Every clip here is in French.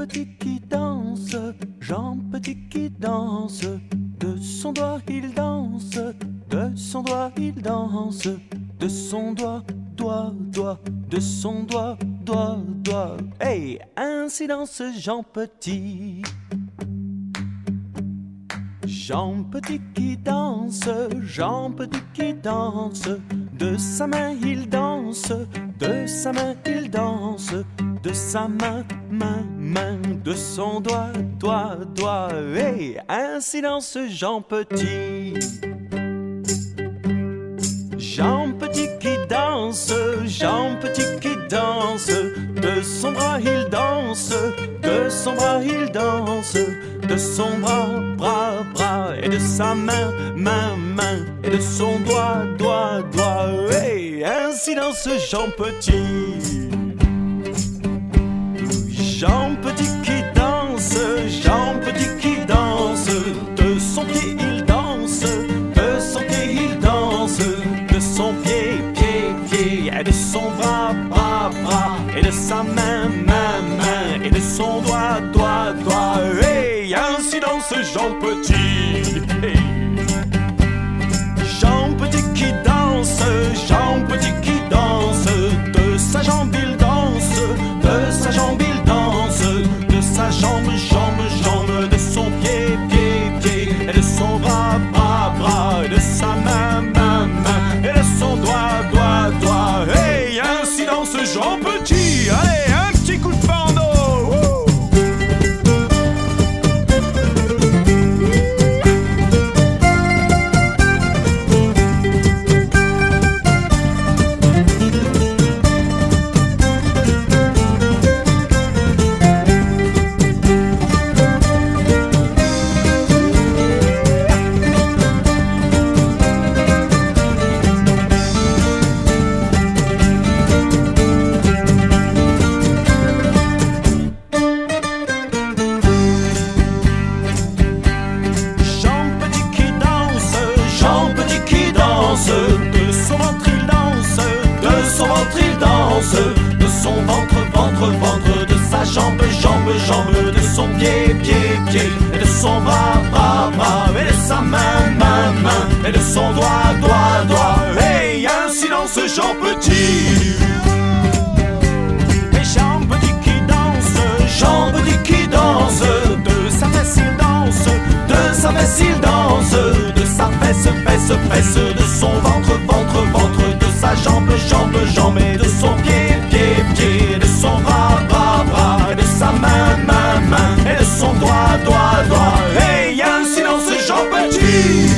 Petit qui danse, Jean Petit qui danse, de son doigt il danse, de son doigt il danse, de son doigt, doigt, doigt, de son doigt, doigt, doigt. Hey, ainsi danse Jean Petit. Jean Petit qui danse, Jean Petit qui danse, de sa main il danse, de sa main il danse, de sa main, main, main, de son doigt, doigt, doigt. Hey, ainsi danse Jean Petit. Jean Petit qui danse, Jean Petit qui danse, de son bras il danse, de son bras il danse, de son bras, bras, bras, et de sa main, main, main, et de son doigt, doigt, doigt. Hey, ainsi danse Jean Petit. Jean Petit qui danse, Jean Petit qui danse, de son pied il danse, de son pied il danse, de son pied, pied, pied, et de son bras, bras, bras, et de sa main, main, main, et de son doigt, doigt, doigt. Hey, ainsi danse Jean Petit. Hey. Jean Petit qui danse, Jean Petit qui danse, de sa jambe il danse, de sa jambe il danse, de sa jambe, jambe, jambe, de son pied, pied, pied, et de son bras, bras, bras, et de sa main, main, main, et de son doigt, doigt, doigt. Hey, ainsi danse Jean Petit. Allez, un petit coup de bandeau. De son ventre, ventre, ventre, de sa jambe, jambe, jambe, de son pied, pied, pied, et de son bras, bras, bras, et de sa main, main, main, et de son doigt, doigt, doigt. Hey, ainsi danse Jean Petit. Et Jean Petit qui danse, Jean Petit qui danse, de sa fesse il danse, de sa fesse il danse, de sa fesse, fesse, fesse, de son ventre, ventre, ventre, de sa jambe, jambe, jambe, et de son pied, pied, pied, de son bras, bras, bras, et de sa main, main, main, et de son doigt, doigt, doigt. Hey, ainsi danse Jean Petit.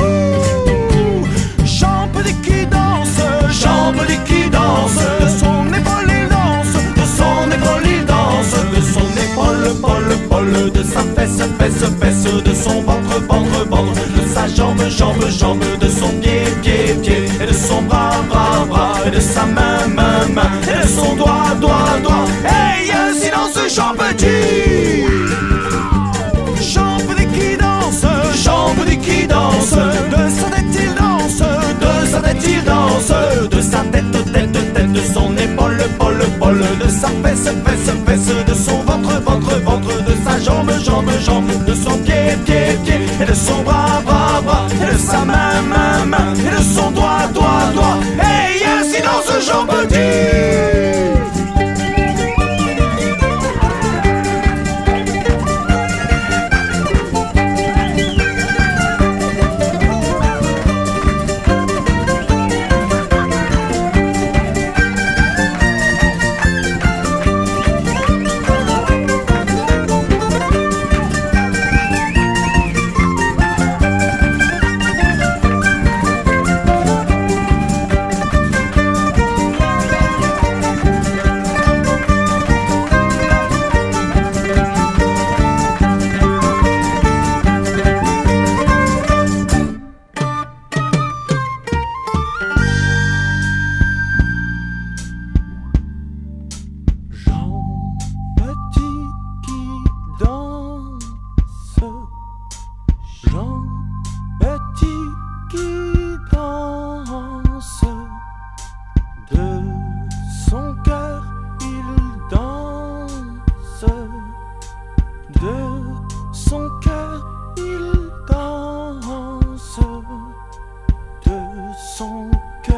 Jean Petit qui danse, Jean Petit qui danse, de son épaule il danse, de son épaule il danse, de son épaule, épaule, épaule, de sa fesse, fesse, fesse, de son ventre, ventre, ventre, de sa jambe, jambe, jambe, de son pied, pied, pied, et de son bras, bras, bras, et de sa main, main, main, et de son doigt, doigt, doigt. Hey, ainsi danse Jean Petit. Jean Petit qui danse, Jean Petit qui danse, de sa tête il danse, de sa tête il danse, de sa tête, tête, tête, de son épaule, épaule, épaule, de sa fesse, fesse, fesse, de son ventre, ventre, ventre, de sa jambe, jambe, jambe, de son pied, pied, pied, et de son bras, bras, bras, et de sa main, main, main, et de son doigt, doigt, doigt. Hey, ainsi danse Jean Petit. son cœur,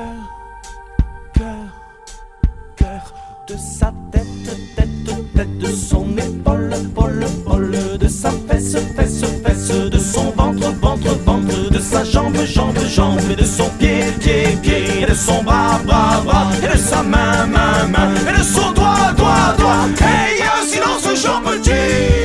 cœur, de sa tête, tête, de son épaule, épaule, de sa fesse, fesse, de son ventre, ventre, de sa jambe, jambe, et de son pied, pied, et de son bras, bras, et de sa main, main, et de son doigt, doigt, et il y a un silence, Jean Petit.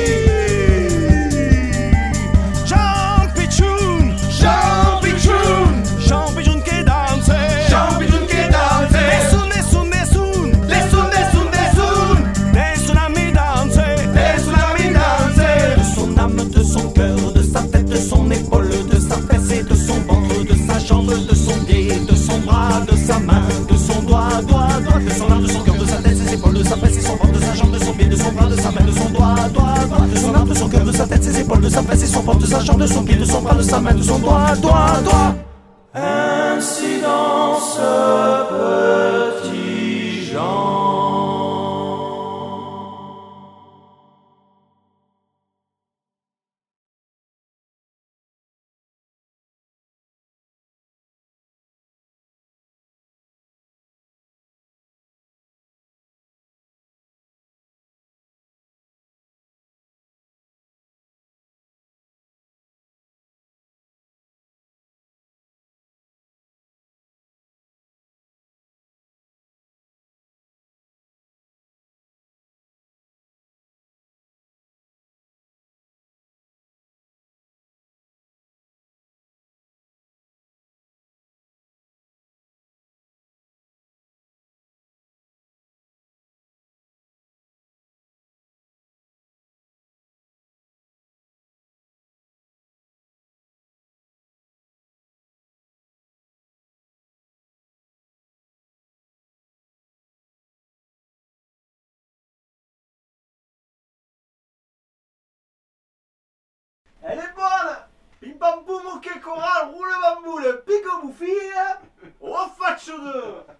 De son pied, de son bras, de sa main, de son doigt, de son arme, de son cœur, de sa tête, ses épaules, de sa fesse et son ventre, de sa jambe, de son pied, de son bras, de sa main, de son doigt, de son arme, de son cœur, de sa tête, ses épaules, de sa fesse et son ventre, de sa jambe, de son pied, de son bras, de sa main, de son doigt. Ainsi dans ce petit Jean. Elle est bonne! Pim pam poum, ok choral, roule bamboule, pique au bouffi, au faccio 2!